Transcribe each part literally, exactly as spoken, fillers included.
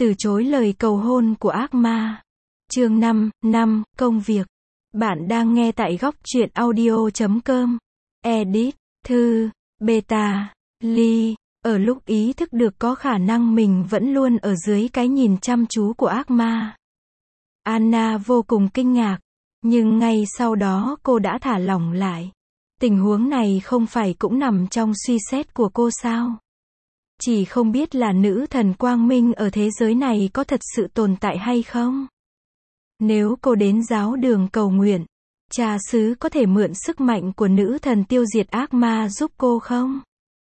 Từ chối lời cầu hôn của ác ma. Chương năm, năm, công việc. Bạn đang nghe tại góc truyện audio chấm com. Edit, Thư, Beta, Ly. Ở lúc ý thức được có khả năng mình vẫn luôn ở dưới cái nhìn chăm chú của ác ma, Anna vô cùng kinh ngạc. Nhưng ngay sau đó cô đã thả lỏng lại. Tình huống này không phải cũng nằm trong suy xét của cô sao? Chỉ không biết là nữ thần quang minh ở thế giới này có thật sự tồn tại hay không? Nếu cô đến giáo đường cầu nguyện, cha xứ có thể mượn sức mạnh của nữ thần tiêu diệt ác ma giúp cô không?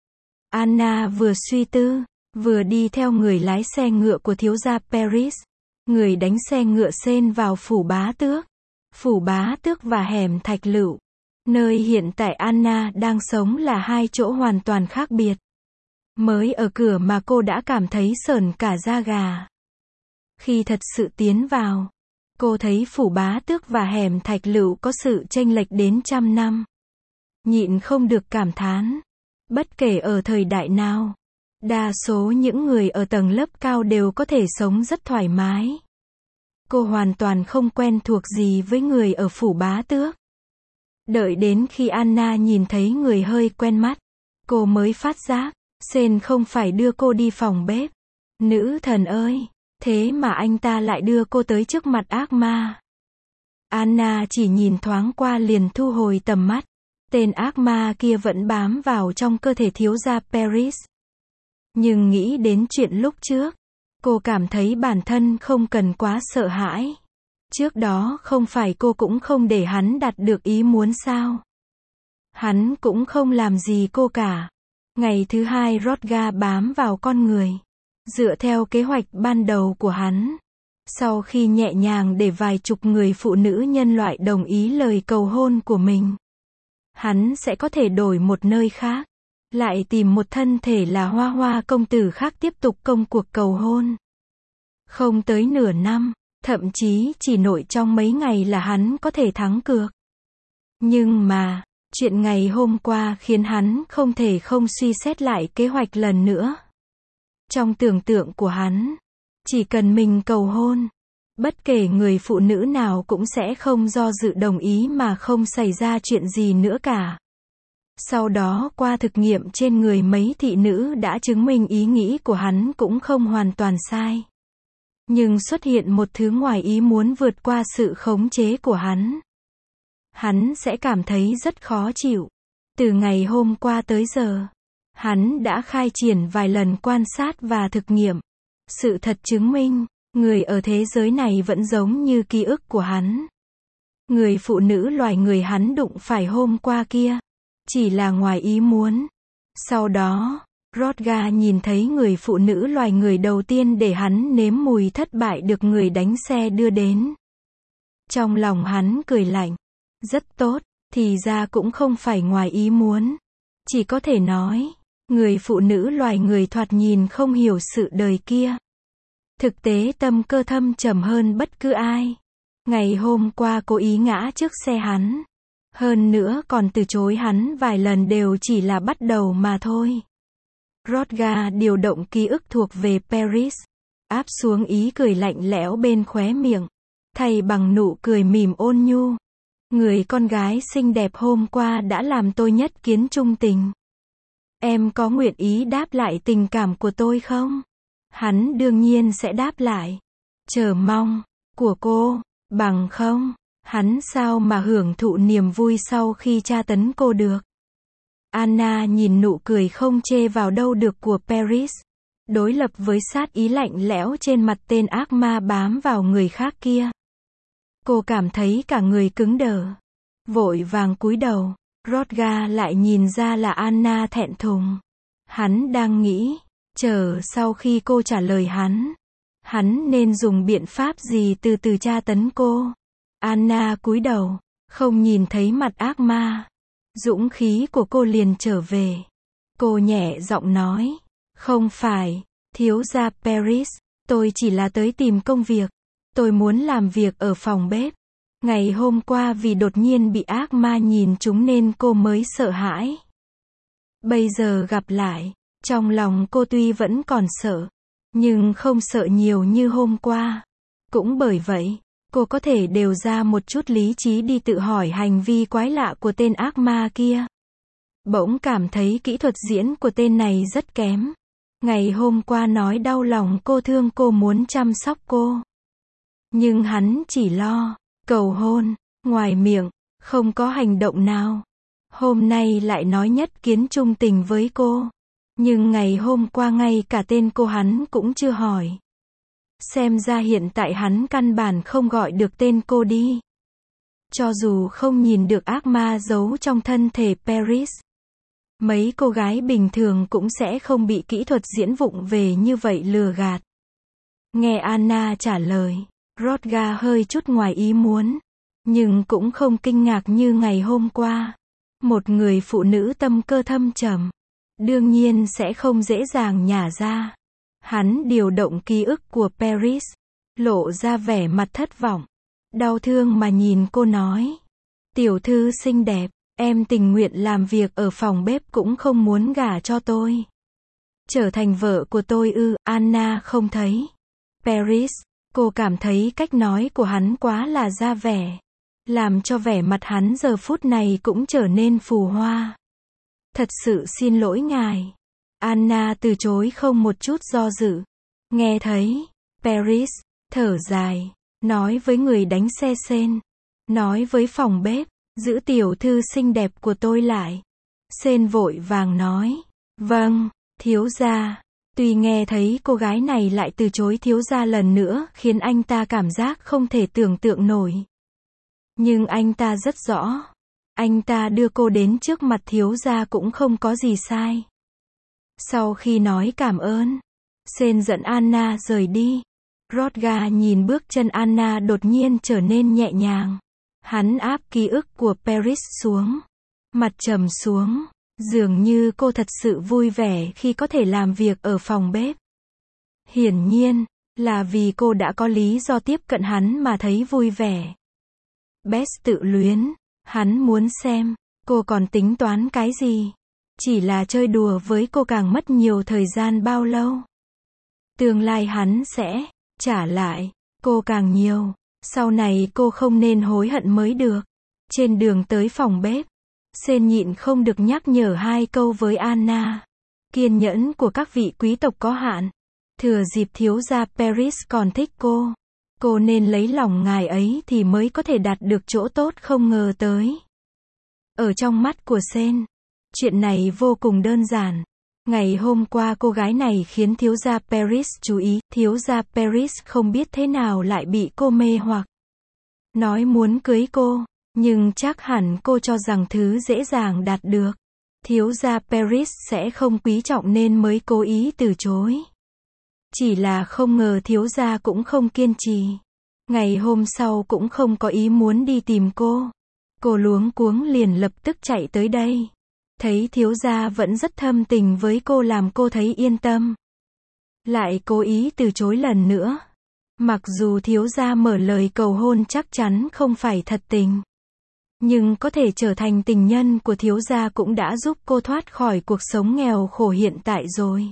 Anna vừa suy tư, vừa đi theo người lái xe ngựa của thiếu gia Paris. Người đánh xe ngựa xên vào phủ bá tước. Phủ bá tước và hẻm thạch lựu, nơi hiện tại Anna đang sống là hai chỗ hoàn toàn khác biệt. Mới ở cửa mà cô đã cảm thấy sởn cả da gà. Khi thật sự tiến vào, cô thấy phủ bá tước và hẻm thạch lựu có sự chênh lệch đến trăm năm. Nhịn không được cảm thán. Bất kể ở thời đại nào, đa số những người ở tầng lớp cao đều có thể sống rất thoải mái. Cô hoàn toàn không quen thuộc gì với người ở phủ bá tước. Đợi đến khi Anna nhìn thấy người hơi quen mắt, cô mới phát giác, Sen không phải đưa cô đi phòng bếp. Nữ thần ơi, thế mà anh ta lại đưa cô tới trước mặt ác ma. Anna chỉ nhìn thoáng qua liền thu hồi tầm mắt. Tên ác ma kia vẫn bám vào trong cơ thể thiếu gia Paris. Nhưng nghĩ đến chuyện lúc trước, cô cảm thấy bản thân không cần quá sợ hãi. Trước đó không phải cô cũng không để hắn đạt được ý muốn sao? Hắn cũng không làm gì cô cả. Ngày thứ hai Rodga bám vào con người. Dựa theo kế hoạch ban đầu của hắn. Sau khi nhẹ nhàng để vài chục người phụ nữ nhân loại đồng ý lời cầu hôn của mình, hắn sẽ có thể đổi một nơi khác. Lại tìm một thân thể là Hoa Hoa công tử khác tiếp tục công cuộc cầu hôn. Không tới nửa năm, thậm chí chỉ nội trong mấy ngày là hắn có thể thắng cược. Nhưng mà, chuyện ngày hôm qua khiến hắn không thể không suy xét lại kế hoạch lần nữa. Trong tưởng tượng của hắn, chỉ cần mình cầu hôn, bất kể người phụ nữ nào cũng sẽ không do dự đồng ý mà không xảy ra chuyện gì nữa cả. Sau đó qua thực nghiệm trên người mấy thị nữ đã chứng minh ý nghĩ của hắn cũng không hoàn toàn sai. Nhưng xuất hiện một thứ ngoài ý muốn vượt qua sự khống chế của hắn. Hắn sẽ cảm thấy rất khó chịu. Từ ngày hôm qua tới giờ, hắn đã khai triển vài lần quan sát và thực nghiệm. Sự thật chứng minh, người ở thế giới này vẫn giống như ký ức của hắn. Người phụ nữ loài người hắn đụng phải hôm qua kia, chỉ là ngoài ý muốn. Sau đó, Rodga nhìn thấy người phụ nữ loài người đầu tiên để hắn nếm mùi thất bại được người đánh xe đưa đến. Trong lòng hắn cười lạnh. Rất tốt, thì ra cũng không phải ngoài ý muốn. Chỉ có thể nói, người phụ nữ loài người thoạt nhìn không hiểu sự đời kia. Thực tế tâm cơ thâm trầm hơn bất cứ ai. Ngày hôm qua cố ý ngã trước xe hắn. Hơn nữa còn từ chối hắn vài lần đều chỉ là bắt đầu mà thôi. Rodga điều động ký ức thuộc về Paris. Áp xuống ý cười lạnh lẽo bên khóe miệng. Thay bằng nụ cười mỉm ôn nhu. Người con gái xinh đẹp hôm qua đã làm tôi nhất kiến trung tình. Em có nguyện ý đáp lại tình cảm của tôi không? Hắn đương nhiên sẽ đáp lại. Chờ mong, của cô, bằng không, hắn sao mà hưởng thụ niềm vui sau khi tra tấn cô được. Anna nhìn nụ cười không chê vào đâu được của Paris. Đối lập với sát ý lạnh lẽo trên mặt tên ác ma bám vào người khác kia. Cô cảm thấy cả người cứng đờ. Vội vàng cúi đầu. Rodga lại nhìn ra là Anna thẹn thùng. Hắn đang nghĩ, chờ sau khi cô trả lời hắn, hắn nên dùng biện pháp gì từ từ tra tấn cô. Anna cúi đầu, không nhìn thấy mặt ác ma. Dũng khí của cô liền trở về. Cô nhẹ giọng nói, không phải, thiếu gia Paris, tôi chỉ là tới tìm công việc. Tôi muốn làm việc ở phòng bếp. Ngày hôm qua vì đột nhiên bị ác ma nhìn trúng nên cô mới sợ hãi. Bây giờ gặp lại, trong lòng cô tuy vẫn còn sợ, nhưng không sợ nhiều như hôm qua. Cũng bởi vậy, cô có thể đều ra một chút lý trí đi tự hỏi hành vi quái lạ của tên ác ma kia. Bỗng cảm thấy kỹ thuật diễn của tên này rất kém. Ngày hôm qua nói đau lòng cô, thương cô, muốn chăm sóc cô. Nhưng hắn chỉ lo cầu hôn, ngoài miệng, không có hành động nào. Hôm nay lại nói nhất kiến trung tình với cô. Nhưng ngày hôm qua ngay cả tên cô hắn cũng chưa hỏi. Xem ra hiện tại hắn căn bản không gọi được tên cô đi. Cho dù không nhìn được ác ma giấu trong thân thể Paris, mấy cô gái bình thường cũng sẽ không bị kỹ thuật diễn vụng về như vậy lừa gạt. Nghe Anna trả lời, Rodga hơi chút ngoài ý muốn, nhưng cũng không kinh ngạc như ngày hôm qua. Một người phụ nữ tâm cơ thâm trầm, đương nhiên sẽ không dễ dàng nhả ra. Hắn điều động ký ức của Paris, lộ ra vẻ mặt thất vọng, đau thương mà nhìn cô nói. Tiểu thư xinh đẹp, em tình nguyện làm việc ở phòng bếp cũng không muốn gả cho tôi. Trở thành vợ của tôi ư? Anna không thấy. Paris, cô cảm thấy cách nói của hắn quá là ra vẻ, làm cho vẻ mặt hắn giờ phút này cũng trở nên phù hoa. Thật sự xin lỗi ngài. Anna từ chối không một chút do dự. Nghe thấy, Paris thở dài, nói với người đánh xe Sen, nói với phòng bếp, giữ tiểu thư xinh đẹp của tôi lại. Sen vội vàng nói, vâng, thiếu gia. Tuy nghe thấy cô gái này lại từ chối thiếu gia lần nữa khiến anh ta cảm giác không thể tưởng tượng nổi. Nhưng anh ta rất rõ, anh ta đưa cô đến trước mặt thiếu gia cũng không có gì sai. Sau khi nói cảm ơn, Sen dẫn Anna rời đi. Rodga nhìn bước chân Anna đột nhiên trở nên nhẹ nhàng. Hắn áp ký ức của Paris xuống, mặt trầm xuống, dường như cô thật sự vui vẻ khi có thể làm việc ở phòng bếp. Hiển nhiên, là vì cô đã có lý do tiếp cận hắn mà thấy vui vẻ. Bess tự luyến, hắn muốn xem, cô còn tính toán cái gì. Chỉ là chơi đùa với cô càng mất nhiều thời gian bao lâu. Tương lai hắn sẽ trả lại cô càng nhiều. Sau này cô không nên hối hận mới được. Trên đường tới phòng bếp, Sen nhịn không được nhắc nhở hai câu với Anna. Kiên nhẫn của các vị quý tộc có hạn. Thừa dịp thiếu gia Paris còn thích cô, cô nên lấy lòng ngài ấy thì mới có thể đạt được chỗ tốt không ngờ tới. Ở trong mắt của Sen, chuyện này vô cùng đơn giản. Ngày hôm qua cô gái này khiến thiếu gia Paris chú ý, thiếu gia Paris không biết thế nào lại bị cô mê hoặc. Nói muốn cưới cô, nhưng chắc hẳn cô cho rằng thứ dễ dàng đạt được. Thiếu gia Paris sẽ không quý trọng nên mới cố ý từ chối. Chỉ là không ngờ thiếu gia cũng không kiên trì. Ngày hôm sau cũng không có ý muốn đi tìm cô. Cô luống cuống liền lập tức chạy tới đây. Thấy thiếu gia vẫn rất thâm tình với cô làm cô thấy yên tâm. Lại cố ý từ chối lần nữa. Mặc dù thiếu gia mở lời cầu hôn chắc chắn không phải thật tình. Nhưng có thể trở thành tình nhân của thiếu gia cũng đã giúp cô thoát khỏi cuộc sống nghèo khổ hiện tại rồi.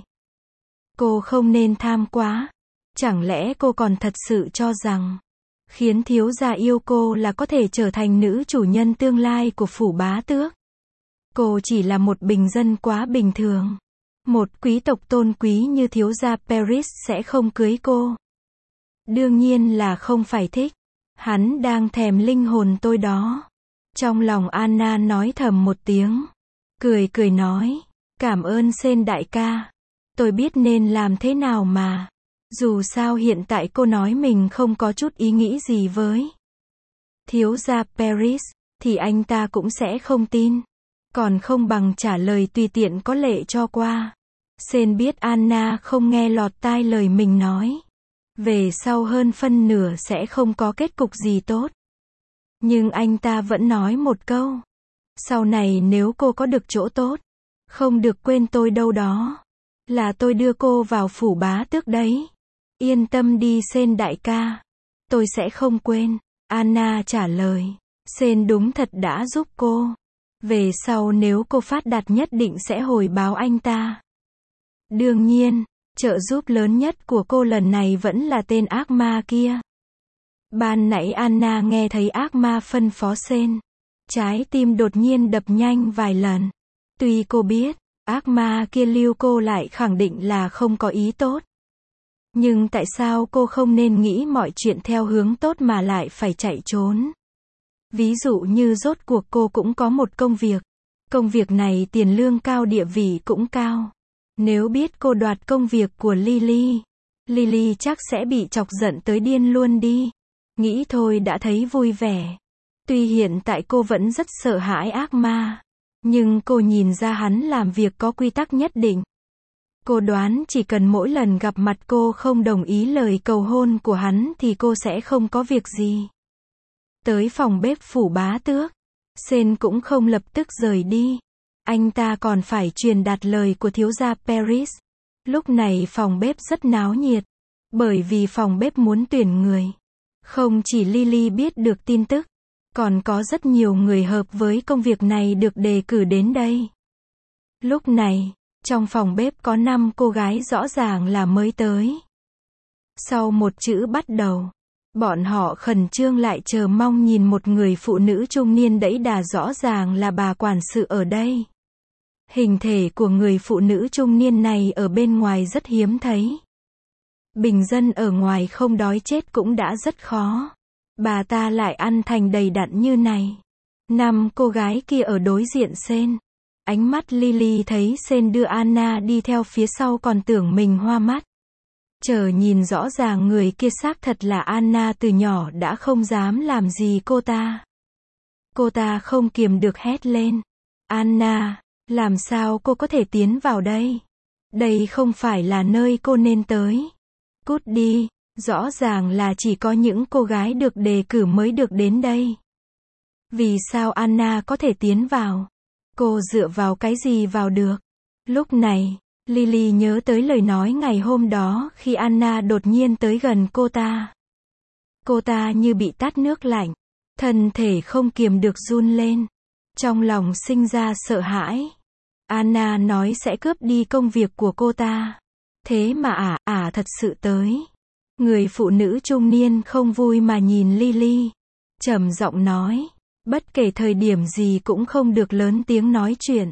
Cô không nên tham quá. Chẳng lẽ cô còn thật sự cho rằng khiến thiếu gia yêu cô là có thể trở thành nữ chủ nhân tương lai của phủ bá tước? Cô chỉ là một bình dân quá bình thường. Một quý tộc tôn quý như thiếu gia Paris sẽ không cưới cô. Đương nhiên là không phải thích. Hắn đang thèm linh hồn tôi đó. Trong lòng Anna nói thầm một tiếng. Cười cười nói. Cảm ơn Sen đại ca. Tôi biết nên làm thế nào mà. Dù sao hiện tại cô nói mình không có chút ý nghĩ gì với thiếu gia Paris, thì anh ta cũng sẽ không tin. Còn không bằng trả lời tùy tiện có lệ cho qua. Sen biết Anna không nghe lọt tai lời mình nói. Về sau hơn phân nửa sẽ không có kết cục gì tốt. Nhưng anh ta vẫn nói một câu. Sau này nếu cô có được chỗ tốt, không được quên tôi đâu đó. Là tôi đưa cô vào phủ bá tước đấy. Yên tâm đi Sen đại ca. Tôi sẽ không quên. Anna trả lời. Sen đúng thật đã giúp cô. Về sau nếu cô phát đạt nhất định sẽ hồi báo anh ta. Đương nhiên, Trợ giúp lớn nhất của cô lần này vẫn là tên ác ma kia. Ban nãy Anna nghe thấy ác ma phân phó Sen. Trái tim đột nhiên đập nhanh vài lần. Tuy cô biết, ác ma kia lưu cô lại khẳng định là không có ý tốt. Nhưng tại sao cô không nên nghĩ mọi chuyện theo hướng tốt mà lại phải chạy trốn? Ví dụ như rốt cuộc cô cũng có một công việc. Công việc này tiền lương cao, địa vị cũng cao. Nếu biết cô đoạt công việc của Lily, Lily chắc sẽ bị chọc giận tới điên luôn đi. Nghĩ thôi đã thấy vui vẻ. Tuy hiện tại cô vẫn rất sợ hãi ác ma, nhưng cô nhìn ra hắn làm việc có quy tắc nhất định. Cô đoán chỉ cần mỗi lần gặp mặt cô không đồng ý lời cầu hôn của hắn thì cô sẽ không có việc gì. Tới phòng bếp phủ bá tước, Sen cũng không lập tức rời đi. Anh ta còn phải truyền đạt lời của thiếu gia Paris. Lúc này phòng bếp rất náo nhiệt, bởi vì phòng bếp muốn tuyển người. Không chỉ Lily biết được tin tức, còn có rất nhiều người hợp với công việc này được đề cử đến đây. Lúc này, trong phòng bếp có năm cô gái rõ ràng là mới tới. Sau một chữ bắt đầu, bọn họ khẩn trương lại chờ mong nhìn một người phụ nữ trung niên đẫy đà, rõ ràng là bà quản sự ở đây. Hình thể của người phụ nữ trung niên này ở bên ngoài rất hiếm thấy. Bình dân ở ngoài không đói chết cũng đã rất khó. Bà ta lại ăn thành đầy đặn như này. Năm cô gái kia ở đối diện Sen. Ánh mắt Lily thấy Sen đưa Anna đi theo phía sau còn tưởng mình hoa mắt. Chờ nhìn rõ ràng người kia xác thật là Anna, từ nhỏ đã không dám làm gì cô ta. Cô ta không kiềm được hét lên. Anna, làm sao cô có thể tiến vào đây? Đây không phải là nơi cô nên tới. Cút đi, rõ ràng là chỉ có những cô gái được đề cử mới được đến đây. Vì sao Anna có thể tiến vào? Cô dựa vào cái gì vào được? Lúc này, Lily nhớ tới lời nói ngày hôm đó khi Anna đột nhiên tới gần cô ta. Cô ta như bị tát nước lạnh, thân thể không kiềm được run lên. Trong lòng sinh ra sợ hãi. Anna nói sẽ cướp đi công việc của cô ta. Thế mà ả, ả thật sự tới. Người phụ nữ trung niên không vui mà nhìn Lily. Trầm giọng nói, bất kể thời điểm gì cũng không được lớn tiếng nói chuyện.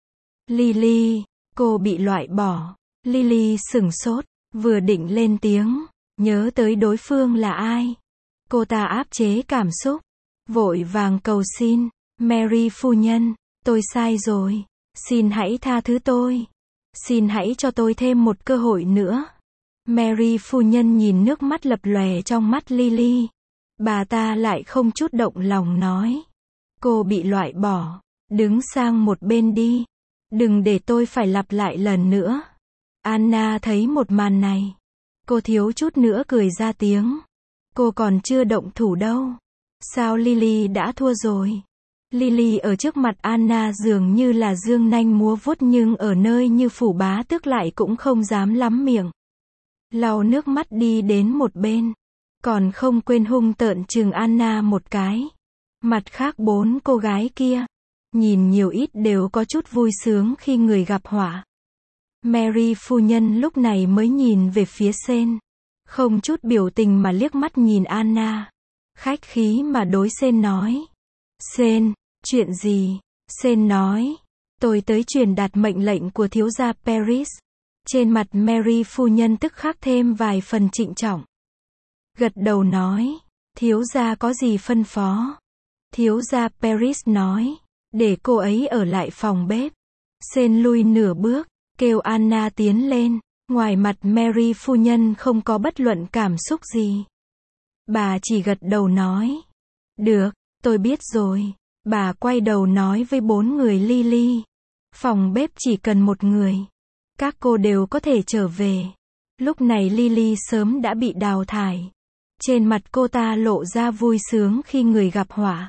Lily, cô bị loại bỏ. Lily sửng sốt, vừa định lên tiếng, nhớ tới đối phương là ai. Cô ta áp chế cảm xúc, vội vàng cầu xin, Mary phu nhân, tôi sai rồi. Xin hãy tha thứ tôi. Xin hãy cho tôi thêm một cơ hội nữa. Mary phu nhân nhìn nước mắt lập lòe trong mắt Lily. Bà ta lại không chút động lòng nói. Cô bị loại bỏ. Đứng sang một bên đi. Đừng để tôi phải lặp lại lần nữa. Anna thấy một màn này. Cô thiếu chút nữa cười ra tiếng. Cô còn chưa động thủ đâu. Sao Lily đã thua rồi? Lily ở trước mặt Anna dường như là dương nanh múa vuốt, nhưng ở nơi như phủ bá tước lại cũng không dám lắm miệng. Lau nước mắt đi đến một bên. Còn không quên hung tợn chừng Anna một cái. Mặt khác bốn cô gái kia, nhìn nhiều ít đều có chút vui sướng khi người gặp họa. Mary phu nhân lúc này mới nhìn về phía Sen. Không chút biểu tình mà liếc mắt nhìn Anna. Khách khí mà đối Sen nói. Sen, chuyện gì? Sen nói, tôi tới truyền đạt mệnh lệnh của thiếu gia Paris. Trên mặt Mary phu nhân tức khắc thêm vài phần trịnh trọng. Gật đầu nói, thiếu gia có gì phân phó? Thiếu gia Paris nói, để cô ấy ở lại phòng bếp. Sen lui nửa bước, kêu Anna tiến lên. Ngoài mặt Mary phu nhân không có bất luận cảm xúc gì. Bà chỉ gật đầu nói, được, tôi biết rồi. Bà quay đầu nói với bốn người Lily. Phòng bếp chỉ cần một người. Các cô đều có thể trở về. Lúc này Lily sớm đã bị đào thải. Trên mặt cô ta lộ ra vui sướng khi người gặp họa.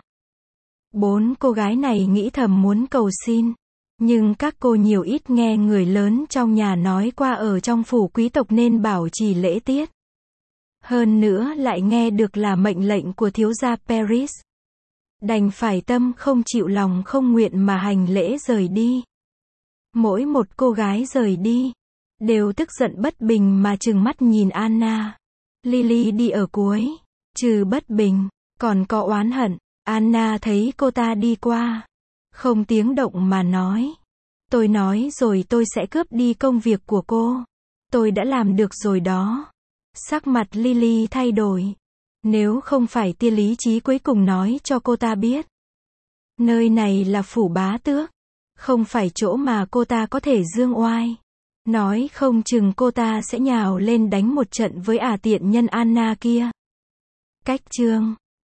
Bốn cô gái này nghĩ thầm muốn cầu xin. Nhưng các cô nhiều ít nghe người lớn trong nhà nói qua ở trong phủ quý tộc nên bảo trì lễ tiết. Hơn nữa lại nghe được là mệnh lệnh của thiếu gia Paris. Đành phải tâm không chịu lòng không nguyện mà hành lễ rời đi. Mỗi một cô gái rời đi đều tức giận bất bình mà trừng mắt nhìn Anna. Lily đi ở cuối, trừ bất bình, còn có oán hận. Anna thấy cô ta đi qua, không tiếng động mà nói. Tôi nói rồi tôi sẽ cướp đi công việc của cô. Tôi đã làm được rồi đó. Sắc mặt Lily thay đổi. Nếu không phải tia lý trí cuối cùng nói cho cô ta biết. Nơi này là phủ bá tước. Không phải chỗ mà cô ta có thể dương oai. Nói không chừng cô ta sẽ nhào lên đánh một trận với ả tiện nhân Anna kia. Cách chương